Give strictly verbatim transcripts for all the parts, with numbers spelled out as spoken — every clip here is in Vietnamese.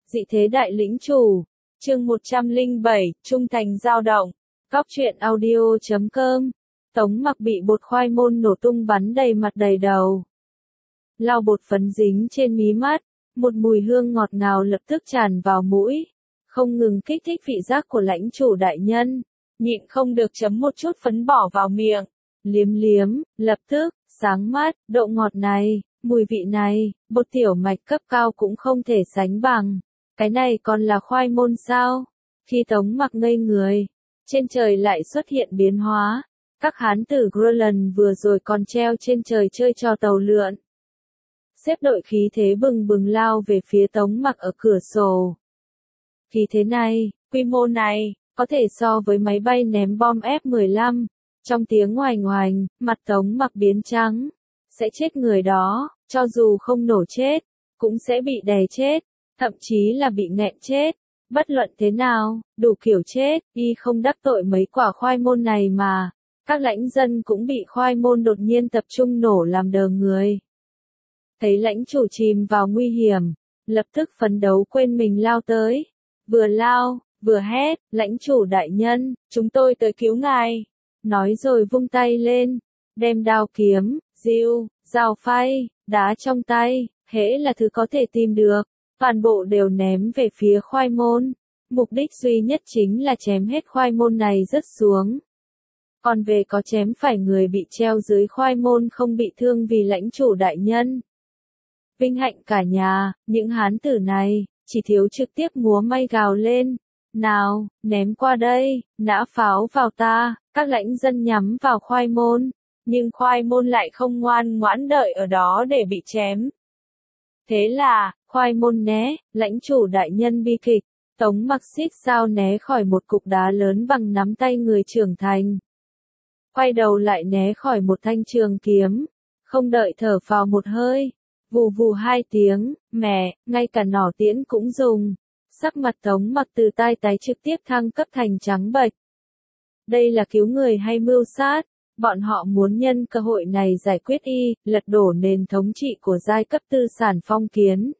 Dị thế đại lĩnh chủ. Chương một trăm lẻ bảy, Trung thành dao động. Cóc truyện audio chấm com. Tống Mặc bị bột khoai môn nổ tung bắn đầy mặt đầy đầu. Lau bột phấn dính trên mí mắt, một mùi hương ngọt ngào lập tức tràn vào mũi, không ngừng kích thích vị giác của lãnh chủ đại nhân. Nhịn không được chấm một chút phấn bỏ vào miệng, liếm liếm, lập tức, sáng mắt, độ ngọt này, mùi vị này, bột tiểu mạch cấp cao cũng không thể sánh bằng. Cái này còn là khoai môn sao? Khi Tống Mặc ngây người, trên trời lại xuất hiện biến hóa. Các hán tử Greenland vừa rồi còn treo trên trời chơi trò tàu lượn. Xếp đội khí thế bừng bừng lao về phía Tống Mặc ở cửa sổ. Khí thế này, quy mô này, có thể so với máy bay ném bom F mười lăm. Trong tiếng oành oành, mặt Tống Mặc biến trắng. Sẽ chết người đó, cho dù không nổ chết, cũng sẽ bị đè chết, thậm chí là bị nghẹn chết. Bất luận thế nào, đủ kiểu chết, y không đắc tội mấy quả khoai môn này mà. Các lãnh dân cũng bị khoai môn đột nhiên tập trung nổ làm đờ người. Thấy lãnh chủ chìm vào nguy hiểm, lập tức phấn đấu quên mình lao tới. Vừa lao, vừa hét, lãnh chủ đại nhân, chúng tôi tới cứu ngài. Nói rồi vung tay lên, đem đao kiếm, diêu, dao phay, đá trong tay, hễ là thứ có thể tìm được, toàn bộ đều ném về phía khoai môn. Mục đích duy nhất chính là chém hết khoai môn này rớt xuống. Còn về có chém phải người bị treo dưới khoai môn không bị thương vì lãnh chủ đại nhân. Vinh hạnh cả nhà, những hán tử này, chỉ thiếu trực tiếp múa may gào lên. Nào, ném qua đây, nã pháo vào ta, các lãnh dân nhắm vào khoai môn. Nhưng khoai môn lại không ngoan ngoãn đợi ở đó để bị chém. Thế là, khoai môn né, lãnh chủ đại nhân bi kịch. Tống Mặc xít sao né khỏi một cục đá lớn bằng nắm tay người trưởng thành. Quay đầu lại né khỏi một thanh trường kiếm. Không đợi thở vào một hơi. Vù vù hai tiếng, mẹ, ngay cả nỏ tiễn cũng dùng. Sắc mặt Tống Mặc từ tai tái trực tiếp thăng cấp thành trắng bệch. Đây là cứu người hay mưu sát? Bọn họ muốn nhân cơ hội này giải quyết y, lật đổ nền thống trị của giai cấp tư sản phong kiến.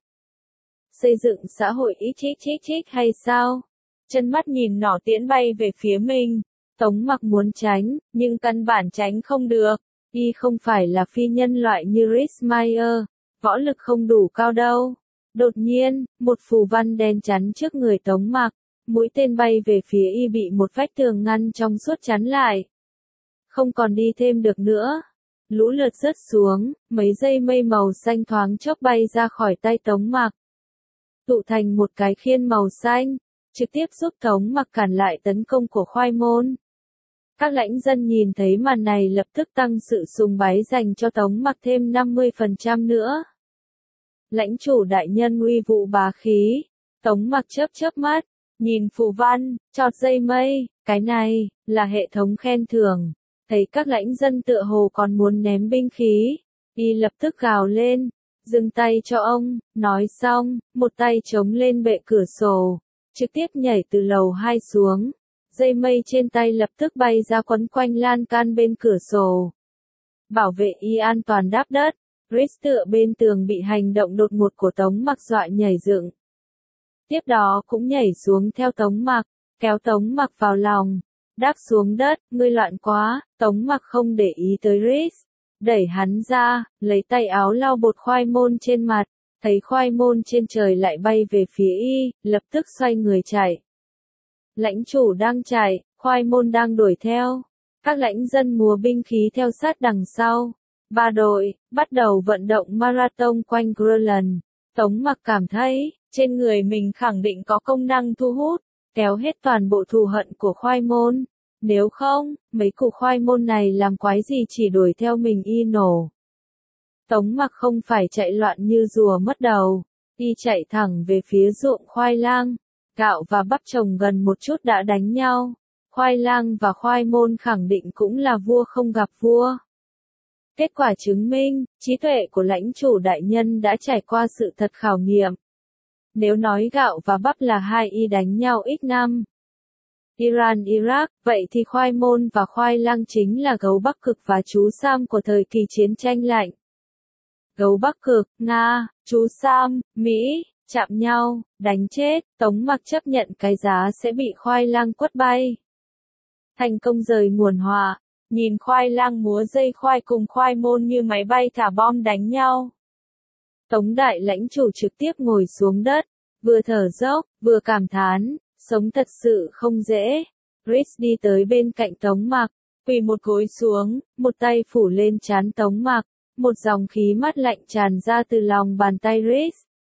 Xây dựng xã hội ít chích chích chích hay sao? Chân mắt nhìn nỏ tiễn bay về phía mình. Tống Mặc muốn tránh, nhưng căn bản tránh không được. Y không phải là phi nhân loại như Ritzmaier, võ lực không đủ cao đâu. Đột nhiên, một phù văn đen chắn trước người Tống Mặc, mũi tên bay về phía y bị một vách tường ngăn trong suốt chắn lại. Không còn đi thêm được nữa. Lũ lượt rớt xuống, mấy dây mây màu xanh thoáng chốc bay ra khỏi tay Tống Mặc. Tụ thành một cái khiên màu xanh, trực tiếp giúp Tống Mặc cản lại tấn công của khoai môn. Các lãnh dân nhìn thấy màn này lập tức tăng sự sùng bái dành cho Tống Mặc thêm năm mươi phần trăm nữa. Lãnh chủ đại nhân uy vũ bá khí. Tống Mặc chớp chớp mắt, nhìn phù văn, chọt dây mây, cái này, là hệ thống khen thưởng. Thấy các lãnh dân tựa hồ còn muốn ném binh khí, y lập tức gào lên, dừng tay cho ông, nói xong, một tay chống lên bệ cửa sổ, trực tiếp nhảy từ lầu hai xuống. Dây mây trên tay lập tức bay ra quấn quanh lan can bên cửa sổ. Bảo vệ y an toàn đáp đất. Rich tựa bên tường bị hành động đột ngột của Tống Mặc dọa nhảy dựng. Tiếp đó cũng nhảy xuống theo Tống Mặc, kéo Tống Mặc vào lòng. Đáp xuống đất, ngươi loạn quá. Tống Mặc không để ý tới Rich, đẩy hắn ra, lấy tay áo lau bột khoai môn trên mặt. Thấy khoai môn trên trời lại bay về phía y, lập tức xoay người chạy. Lãnh chủ đang chạy, khoai môn đang đuổi theo. Các lãnh dân múa binh khí theo sát đằng sau. Ba đội, bắt đầu vận động marathon quanh Greenland. Tống Mặc cảm thấy, trên người mình khẳng định có công năng thu hút, kéo hết toàn bộ thù hận của khoai môn. Nếu không, mấy củ khoai môn này làm quái gì chỉ đuổi theo mình y nổ. Tống Mặc không phải chạy loạn như rùa mất đầu, y chạy thẳng về phía ruộng khoai lang. Gạo và bắp trồng gần một chút đã đánh nhau. Khoai lang và khoai môn khẳng định cũng là vua không gặp vua. Kết quả chứng minh, trí tuệ của lãnh chủ đại nhân đã trải qua sự thật khảo nghiệm. Nếu nói gạo và bắp là hai y đánh nhau ít năm. Iran Iraq, vậy thì khoai môn và khoai lang chính là gấu Bắc Cực và chú Sam của thời kỳ chiến tranh lạnh. Gấu Bắc Cực, Nga, chú Sam, Mỹ, chạm nhau, đánh chết, Tống Mặc chấp nhận cái giá sẽ bị khoai lang quất bay. Thành công rời nguồn họa, nhìn khoai lang múa dây khoai cùng khoai môn như máy bay thả bom đánh nhau. Tống đại lãnh chủ trực tiếp ngồi xuống đất, vừa thở dốc, vừa cảm thán, sống thật sự không dễ. Chris đi tới bên cạnh Tống Mặc, quỳ một gối xuống, một tay phủ lên trán Tống Mặc, một dòng khí mát lạnh tràn ra từ lòng bàn tay Chris.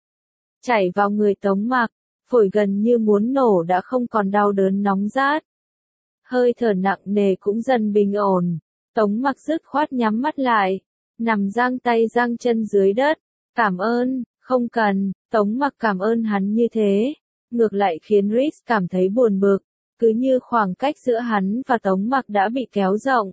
Chảy vào người Tống Mặc, phổi gần như muốn nổ đã không còn đau đớn nóng rát. Hơi thở nặng nề cũng dần bình ổn, Tống Mặc dứt khoát nhắm mắt lại, nằm giang tay giang chân dưới đất. Cảm ơn, không cần, Tống Mặc cảm ơn hắn như thế, ngược lại khiến Chris cảm thấy buồn bực, cứ như khoảng cách giữa hắn và Tống Mặc đã bị kéo rộng.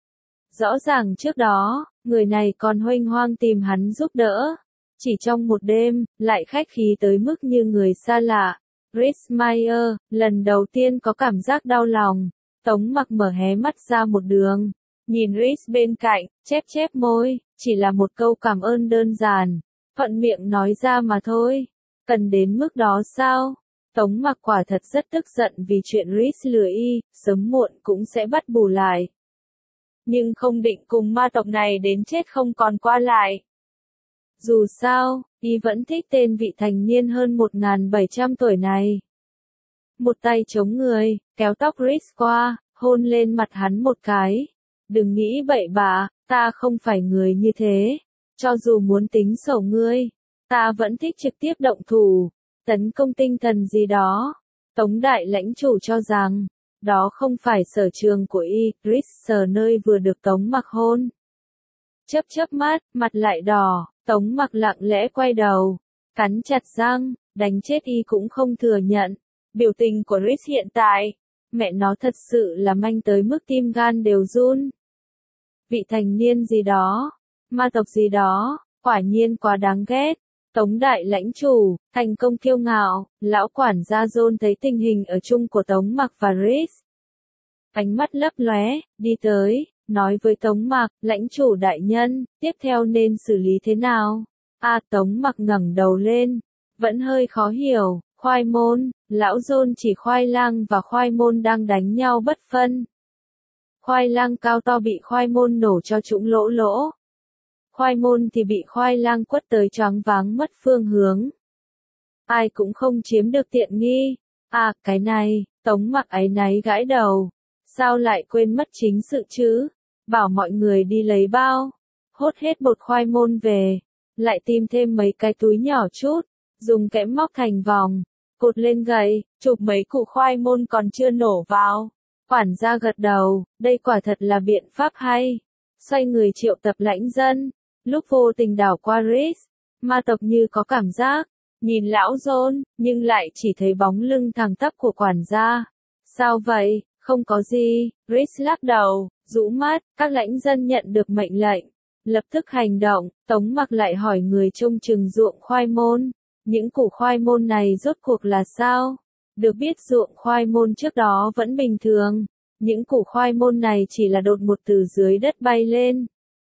Rõ ràng trước đó, người này còn huênh hoang tìm hắn giúp đỡ, chỉ trong một đêm, lại khách khí tới mức như người xa lạ. Chris Meyer, lần đầu tiên có cảm giác đau lòng, Tống Mặc mở hé mắt ra một đường, nhìn Chris bên cạnh, chép chép môi, chỉ là một câu cảm ơn đơn giản. Thuận miệng nói ra mà thôi, cần đến mức đó sao? Tống Mặc quả thật rất tức giận vì chuyện Chris lừa y, sớm muộn cũng sẽ bắt bù lại. Nhưng không định cùng ma tộc này đến chết không còn qua lại. Dù sao, y vẫn thích tên vị thành niên hơn một nghìn bảy trăm tuổi này. Một tay chống người, kéo tóc Chris qua, hôn lên mặt hắn một cái. Đừng nghĩ bậy bạ, ta không phải người như thế. Cho dù muốn tính sổ ngươi, ta vẫn thích trực tiếp động thủ, tấn công tinh thần gì đó. Tống đại lãnh chủ cho rằng, đó không phải sở trường của y. Chris sờ nơi vừa được Tống Mặc hôn. Chớp chớp mắt, mặt lại đỏ, Tống Mặc lặng lẽ quay đầu, cắn chặt răng, đánh chết y cũng không thừa nhận. Biểu tình của Chris hiện tại, mẹ nó thật sự là manh tới mức tim gan đều run. Vị thành niên gì đó, ma tộc gì đó, quả nhiên quá đáng ghét. Tống đại lãnh chủ, thành công kiêu ngạo, lão quản gia John thấy tình hình ở chung của Tống Mặc và Chris. Ánh mắt lấp lóe, đi tới, nói với Tống Mặc, lãnh chủ đại nhân, tiếp theo nên xử lý thế nào? À, Tống Mặc ngẩng đầu lên, vẫn hơi khó hiểu, khoai môn, lão John chỉ khoai lang và khoai môn đang đánh nhau bất phân. Khoai lang cao to bị khoai môn nổ cho trũng lỗ lỗ. Khoai môn thì bị khoai lang quất tới choáng váng mất phương hướng. Ai cũng không chiếm được tiện nghi. À, cái này, Tống Mặc áy náy gãi đầu. Sao lại quên mất chính sự chứ? Bảo mọi người đi lấy bao. Hốt hết bột khoai môn về. Lại tìm thêm mấy cái túi nhỏ chút. Dùng kẽm móc thành vòng. Cột lên gậy, chụp mấy củ khoai môn còn chưa nổ vào. Quản gia gật đầu, đây quả thật là biện pháp hay. Xoay người triệu tập lãnh dân. Lúc vô tình đảo qua Chris, ma tộc như có cảm giác, nhìn lão John, nhưng lại chỉ thấy bóng lưng thẳng tắp của quản gia. Sao vậy? Không có gì, Chris lắc đầu, rũ mắt, các lãnh dân nhận được mệnh lệnh. Lập tức hành động, Tống Mặc lại hỏi người trông chừng ruộng khoai môn. Những củ khoai môn này rốt cuộc là sao? Được biết ruộng khoai môn trước đó vẫn bình thường. Những củ khoai môn này chỉ là đột ngột từ dưới đất bay lên.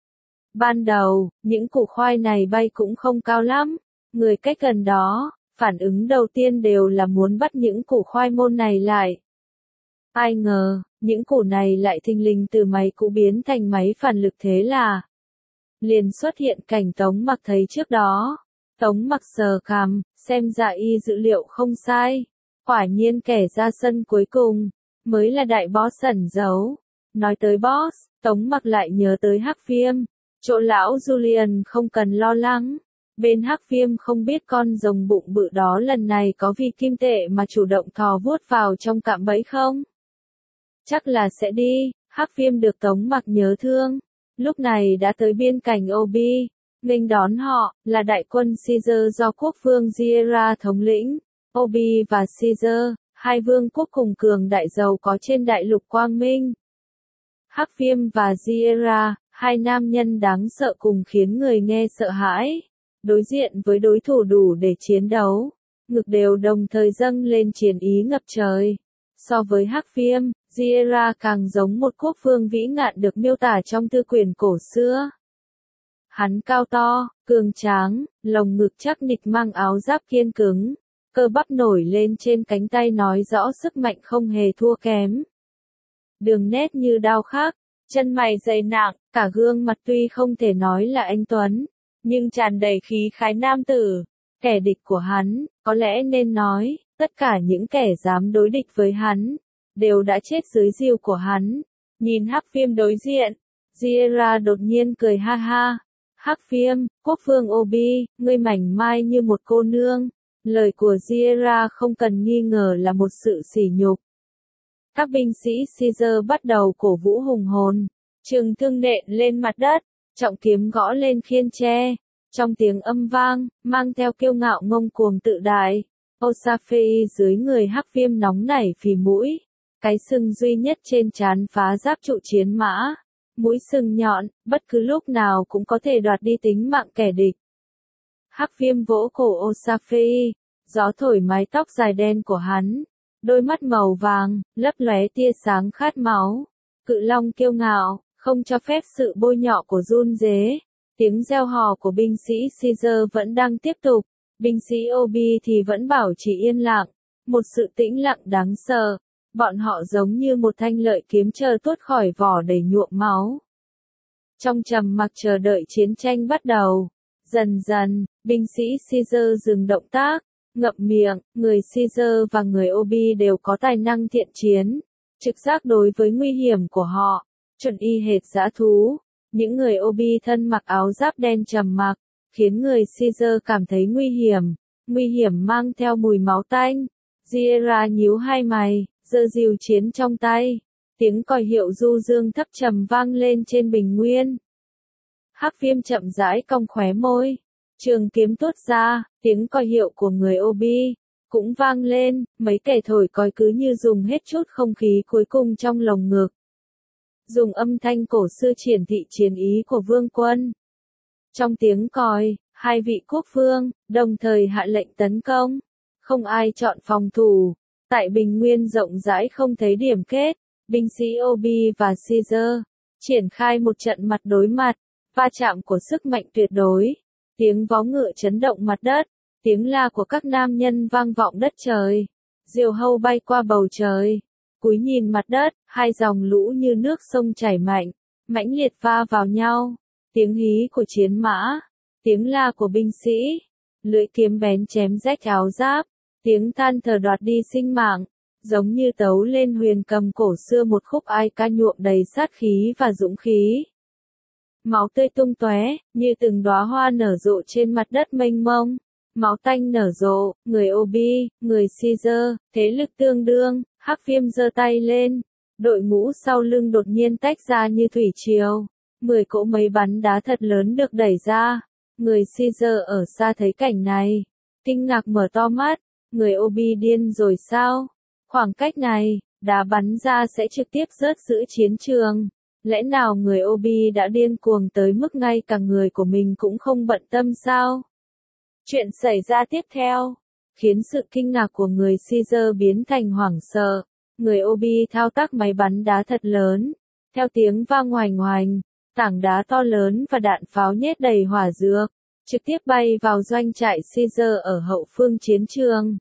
Ban đầu, những củ khoai này bay cũng không cao lắm. Người cách gần đó, phản ứng đầu tiên đều là muốn bắt những củ khoai môn này lại. Ai ngờ, những củ này lại thình lình từ máy cũ biến thành máy phản lực thế là. Liền xuất hiện cảnh Tống Mặc thấy trước đó. Tống Mặc sờ cằm, xem ra y dữ liệu không sai. Quả nhiên kẻ ra sân cuối cùng, mới là đại boss ẩn giấu. Nói tới boss, Tống Mặc lại nhớ tới Hắc Viêm. Chỗ lão Julian không cần lo lắng. Bên Hắc Viêm không biết con rồng bụng bự đó lần này có vì kim tệ mà chủ động thò vuốt vào trong cạm bẫy không? Chắc là sẽ đi. Hắc Viêm được Tống Mặc nhớ thương. Lúc này đã tới biên cảnh Obi. Nghênh đón họ, là đại quân Caesar do quốc vương Ziera thống lĩnh. Obi và Caesar, hai vương quốc cùng cường đại giàu có trên đại lục Quang Minh. Hắc Viêm và Ziera, hai nam nhân đáng sợ cùng khiến người nghe sợ hãi. Đối diện với đối thủ đủ để chiến đấu, ngực đều đồng thời dâng lên chiến ý ngập trời. So với Hắc Viêm, Ziera càng giống một quốc vương vĩ ngạn được miêu tả trong thư quyển cổ xưa. Hắn cao to, cường tráng, lồng ngực chắc nịch mang áo giáp kiên cứng, cơ bắp nổi lên trên cánh tay nói rõ sức mạnh không hề thua kém. Đường nét như đao khắc, chân mày dày nặng, cả gương mặt tuy không thể nói là anh tuấn, nhưng tràn đầy khí khái nam tử. Kẻ địch của hắn, có lẽ nên nói, tất cả những kẻ dám đối địch với hắn, đều đã chết dưới diều của hắn. Nhìn Hắc Viêm đối diện, Jiera đột nhiên cười ha ha. Hắc Viêm, quốc vương Obi, ngươi mảnh mai như một cô nương. Lời của Jiera không cần nghi ngờ là một sự sỉ nhục. Các binh sĩ Caesar bắt đầu cổ vũ hùng hồn, trường thương nện lên mặt đất, trọng kiếm gõ lên khiên tre. Trong tiếng âm vang, mang theo kiêu ngạo ngông cuồng tự đại, Osaphei dưới người Hắc Viêm nóng nảy phì mũi, cái sừng duy nhất trên trán phá giáp trụ chiến mã, mũi sừng nhọn, bất cứ lúc nào cũng có thể đoạt đi tính mạng kẻ địch. Hắc Viêm vỗ cổ Osaphei, gió thổi mái tóc dài đen của hắn, đôi mắt màu vàng, lấp lóe tia sáng khát máu, cự long kiêu ngạo, không cho phép sự bôi nhọ của run rế. Tiếng reo hò của binh sĩ Caesar vẫn đang tiếp tục, binh sĩ Obi thì vẫn bảo trì yên lặng, một sự tĩnh lặng đáng sợ, bọn họ giống như một thanh lợi kiếm chờ tuốt khỏi vỏ đầy nhuộm máu. Trong trầm mặc chờ đợi chiến tranh bắt đầu, dần dần, binh sĩ Caesar dừng động tác, ngậm miệng, người Caesar và người Obi đều có tài năng thiện chiến, trực giác đối với nguy hiểm của họ, chuẩn y hệt dã thú. Những người Obi thân mặc áo giáp đen trầm mặc, khiến người Caesar cảm thấy nguy hiểm, nguy hiểm mang theo mùi máu tanh. Jiera nhíu hai mày, giơ diều chiến trong tay, tiếng còi hiệu du dương thấp trầm vang lên trên bình nguyên. Hắc Viêm chậm rãi cong khóe môi, trường kiếm tuốt ra, tiếng còi hiệu của người Obi cũng vang lên, mấy kẻ thổi còi cứ như dùng hết chút không khí cuối cùng trong lồng ngực. Dùng âm thanh cổ xưa triển thị chiến ý của vương quân. Trong tiếng còi, hai vị quốc vương, đồng thời hạ lệnh tấn công. Không ai chọn phòng thủ. Tại bình nguyên rộng rãi không thấy điểm kết, binh sĩ Obi và Caesar triển khai một trận mặt đối mặt, va chạm của sức mạnh tuyệt đối. Tiếng vó ngựa chấn động mặt đất, tiếng la của các nam nhân vang vọng đất trời. Diều hâu bay qua bầu trời. Cúi nhìn mặt đất, hai dòng lũ như nước sông chảy mạnh, mãnh liệt va vào nhau. Tiếng hí của chiến mã, tiếng la của binh sĩ, lưỡi kiếm bén chém rách áo giáp, tiếng than thở đoạt đi sinh mạng, giống như tấu lên huyền cầm cổ xưa một khúc ai ca nhuộm đầy sát khí và dũng khí. Máu tươi tung tóe, như từng đóa hoa nở rộ trên mặt đất mênh mông. Máu tanh nở rộ, người Obi, người Caesar, thế lực tương đương. Hắc Viêm giơ tay lên, đội ngũ sau lưng đột nhiên tách ra như thủy triều. Mười cỗ máy bắn đá thật lớn được đẩy ra. Người Caesar ở xa thấy cảnh này, kinh ngạc mở to mắt. Người Obi điên rồi sao? Khoảng cách này, đá bắn ra sẽ trực tiếp rớt giữa chiến trường. Lẽ nào người Obi đã điên cuồng tới mức ngay cả người của mình cũng không bận tâm sao? Chuyện xảy ra tiếp theo khiến sự kinh ngạc của người Caesar biến thành hoảng sợ. Người Obi thao tác máy bắn đá thật lớn. Theo tiếng vang oành oành, tảng đá to lớn và đạn pháo nhét đầy hỏa dược, trực tiếp bay vào doanh trại Caesar ở hậu phương chiến trường.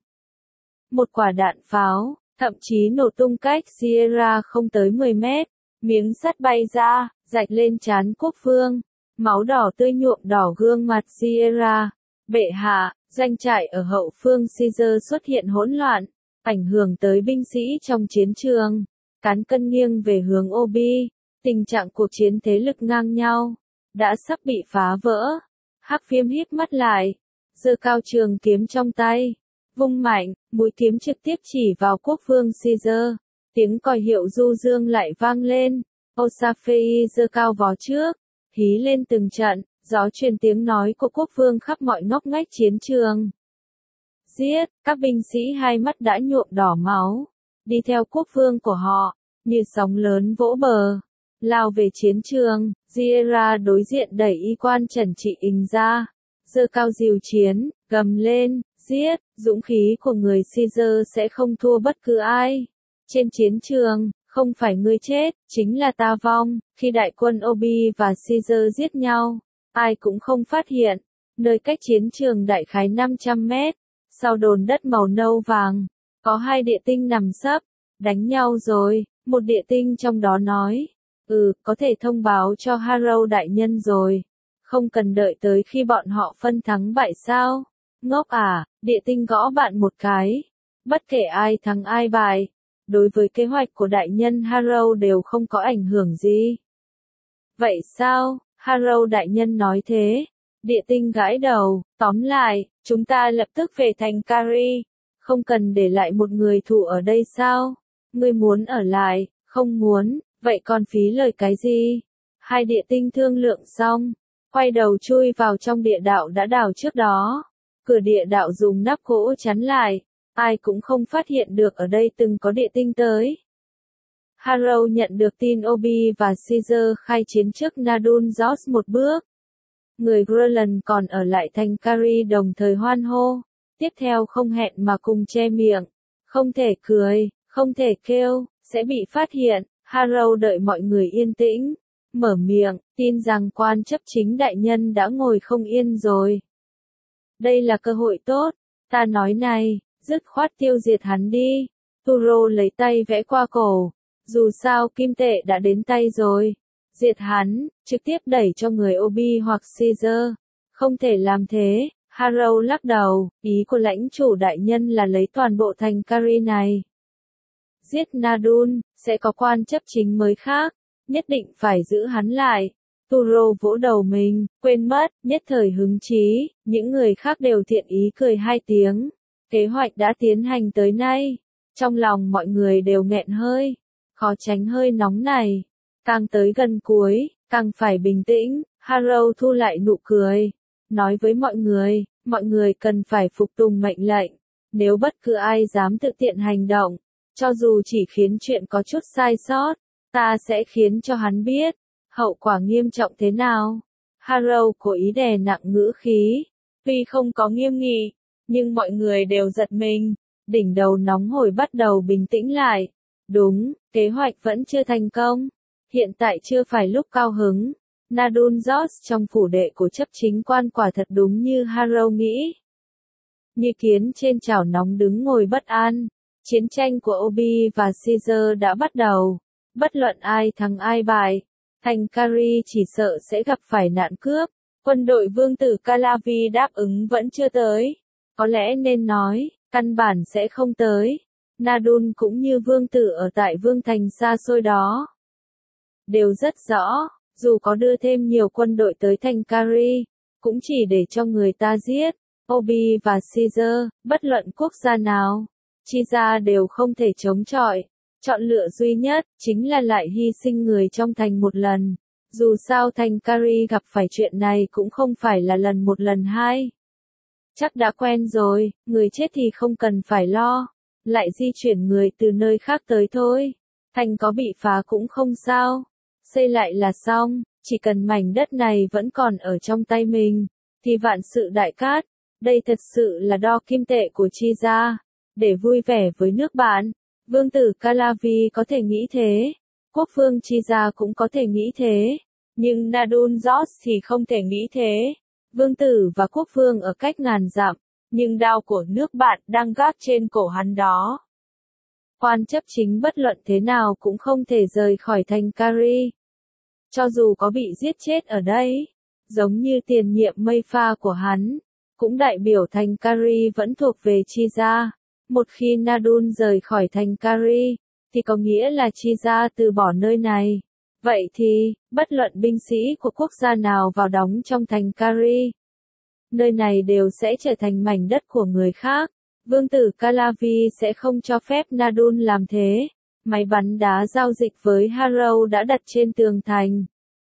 Một quả đạn pháo, thậm chí nổ tung cách Jiera không tới mười mét, miếng sắt bay ra, rạch lên trán quốc vương. Máu đỏ tươi nhuộm đỏ gương mặt Jiera. Bệ hạ, doanh trại ở hậu phương Caesar xuất hiện hỗn loạn, ảnh hưởng tới binh sĩ trong chiến trường. Cán cân nghiêng về hướng Obi, tình trạng cuộc chiến thế lực ngang nhau, đã sắp bị phá vỡ. Hắc Viêm híp mắt lại, giơ cao trường kiếm trong tay, vung mạnh, mũi kiếm trực tiếp chỉ vào quốc vương Caesar. Tiếng còi hiệu du dương lại vang lên. Osaphei giơ cao vó trước, hí lên từng trận. Gió truyền tiếng nói của quốc vương khắp mọi ngóc ngách chiến trường. Giết, các binh sĩ hai mắt đã nhuộm đỏ máu, đi theo quốc vương của họ, như sóng lớn vỗ bờ, lao về chiến trường. Jiera đối diện đẩy y quan trần trị ình ra, giơ cao diều chiến, gầm lên, giết, dũng khí của người Caesar sẽ không thua bất cứ ai. Trên chiến trường, không phải ngươi chết, chính là ta vong. Khi đại quân Obi và Caesar giết nhau, ai cũng không phát hiện. Nơi cách chiến trường đại khái năm trăm mét, sau đồn đất màu nâu vàng, có hai địa tinh nằm sấp, đánh nhau rồi, một địa tinh trong đó nói, ừ, có thể thông báo cho Harrow đại nhân rồi, không cần đợi tới khi bọn họ phân thắng bại sao, ngốc à, địa tinh gõ bạn một cái, bất kể ai thắng ai bại, đối với kế hoạch của đại nhân Harrow đều không có ảnh hưởng gì. Vậy sao, Harrow đại nhân nói thế? Địa tinh gãi đầu, tóm lại, chúng ta lập tức về thành Kari, không cần để lại một người thủ ở đây sao? Ngươi muốn ở lại, không muốn, vậy còn phí lời cái gì? Hai địa tinh thương lượng xong, quay đầu chui vào trong địa đạo đã đào trước đó. Cửa địa đạo dùng nắp gỗ chắn lại, ai cũng không phát hiện được ở đây từng có địa tinh tới. Harrow nhận được tin Obi và Caesar khai chiến trước Nadun Joss một bước. Người Greenland còn ở lại thành Kari đồng thời hoan hô, tiếp theo không hẹn mà cùng che miệng, không thể cười, không thể kêu, sẽ bị phát hiện. Harrow đợi mọi người yên tĩnh, mở miệng, tin rằng quan chấp chính đại nhân đã ngồi không yên rồi. Đây là cơ hội tốt, ta nói này, dứt khoát tiêu diệt hắn đi. Turo lấy tay vẽ qua cổ, dù sao kim tệ đã đến tay rồi. Diệt hắn, trực tiếp đẩy cho người Obi hoặc Caesar. Không thể làm thế, Harrow lắc đầu, ý của lãnh chủ đại nhân là lấy toàn bộ thành Kari này. Giết Nadun, sẽ có quan chấp chính mới khác, nhất định phải giữ hắn lại. Turo vỗ đầu mình, quên mất, nhất thời hứng chí, những người khác đều thiện ý cười hai tiếng. Kế hoạch đã tiến hành tới nay, trong lòng mọi người đều nghẹn hơi, khó tránh hơi nóng này. Càng tới gần cuối, càng phải bình tĩnh, Harrow thu lại nụ cười, nói với mọi người, mọi người cần phải phục tùng mệnh lệnh, nếu bất cứ ai dám tự tiện hành động, cho dù chỉ khiến chuyện có chút sai sót, ta sẽ khiến cho hắn biết, hậu quả nghiêm trọng thế nào. Harrow cố ý đè nặng ngữ khí, tuy không có nghiêm nghị, nhưng mọi người đều giật mình, đỉnh đầu nóng hổi bắt đầu bình tĩnh lại. Đúng, kế hoạch vẫn chưa thành công. Hiện tại chưa phải lúc cao hứng. Nadun Joss trong phủ đệ của chấp chính quan quả thật đúng như Harrow nghĩ. Như kiến trên chảo nóng đứng ngồi bất an. Chiến tranh của Obi và Caesar đã bắt đầu. Bất luận ai thắng ai bại, thành Kari chỉ sợ sẽ gặp phải nạn cướp. Quân đội vương tử Calavi đáp ứng vẫn chưa tới. Có lẽ nên nói, căn bản sẽ không tới. Nadun cũng như vương tử ở tại vương thành xa xôi đó. Đều rất rõ, dù có đưa thêm nhiều quân đội tới thành Kari, cũng chỉ để cho người ta giết. Obi và Caesar, bất luận quốc gia nào, chi ra đều không thể chống chọi. Chọn lựa duy nhất, chính là lại hy sinh người trong thành một lần. Dù sao thành Kari gặp phải chuyện này cũng không phải là lần một lần hai. Chắc đã quen rồi, người chết thì không cần phải lo. Lại di chuyển người từ nơi khác tới thôi. Thành có bị phá cũng không sao. Xây lại là xong, chỉ cần mảnh đất này vẫn còn ở trong tay mình, thì vạn sự đại cát. Đây thật sự là đo kim tệ của chi gia, để vui vẻ với nước bạn. Vương tử Calavi có thể nghĩ thế, quốc vương chi gia cũng có thể nghĩ thế, nhưng Nadun Joss thì không thể nghĩ thế. Vương tử và quốc vương ở cách ngàn dặm, nhưng đao của nước bạn đang gác trên cổ hắn đó. Quan chấp chính bất luận thế nào cũng không thể rời khỏi thành Kari. Cho dù có bị giết chết ở đây, giống như tiền nhiệm mây pha của hắn, cũng đại biểu thành Kari vẫn thuộc về chi gia. Một khi Nadun rời khỏi thành Kari, thì có nghĩa là chi gia từ bỏ nơi này. Vậy thì, bất luận binh sĩ của quốc gia nào vào đóng trong thành Kari, nơi này đều sẽ trở thành mảnh đất của người khác. Vương tử Calavi sẽ không cho phép Nadun làm thế. Máy bắn đá giao dịch với Harrow đã đặt trên tường thành.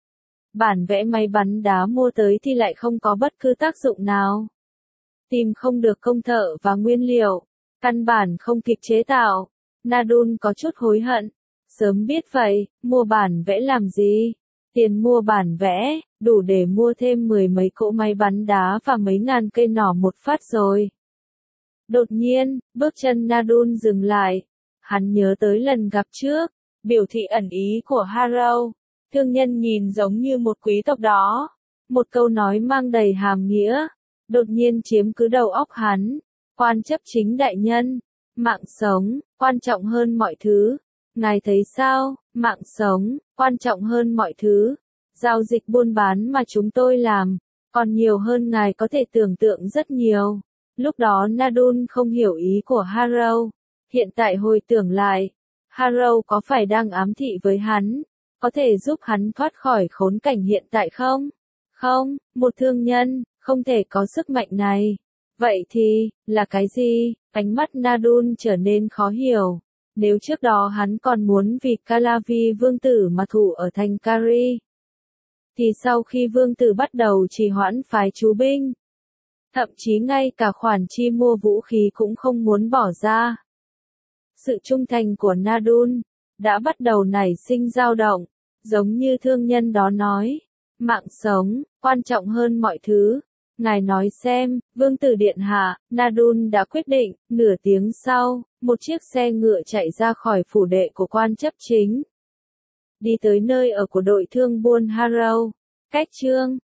Bản vẽ máy bắn đá mua tới thì lại không có bất cứ tác dụng nào. Tìm không được công thợ và nguyên liệu, căn bản không kịp chế tạo. Nadun có chút hối hận. Sớm biết vậy, mua bản vẽ làm gì? Tiền mua bản vẽ, đủ để mua thêm mười mấy cỗ máy bắn đá và mấy ngàn cây nỏ một phát rồi. Đột nhiên, bước chân Nadun dừng lại. Hắn nhớ tới lần gặp trước, biểu thị ẩn ý của Harrow. Thương nhân nhìn giống như một quý tộc đó. một câu nói mang đầy hàm nghĩa, đột nhiên chiếm cứ đầu óc hắn. Quan chấp chính đại nhân, mạng sống, quan trọng hơn mọi thứ. Ngài thấy sao, mạng sống, quan trọng hơn mọi thứ. Giao dịch buôn bán mà chúng tôi làm, còn nhiều hơn ngài có thể tưởng tượng rất nhiều. Lúc đó Nadun không hiểu ý của Harrow. Hiện tại hồi tưởng lại, Harrow có phải đang ám thị với hắn? Có thể giúp hắn thoát khỏi khốn cảnh hiện tại không? Không, một thương nhân, không thể có sức mạnh này. Vậy thì, là cái gì? Ánh mắt Nadun trở nên khó hiểu. Nếu trước đó hắn còn muốn vì Calavi vương tử mà thủ ở thành Kari, thì sau khi vương tử bắt đầu trì hoãn phái chú binh, thậm chí ngay cả khoản chi mua vũ khí cũng không muốn bỏ ra. Sự trung thành của Nadun đã bắt đầu nảy sinh dao động, giống như thương nhân đó nói, mạng sống quan trọng hơn mọi thứ. Ngài nói xem, vương tử điện hạ. Nadun đã quyết định. Nửa tiếng sau, một chiếc xe ngựa chạy ra khỏi phủ đệ của quan chấp chính, đi tới nơi ở của đội thương buôn Harrow. Cách chương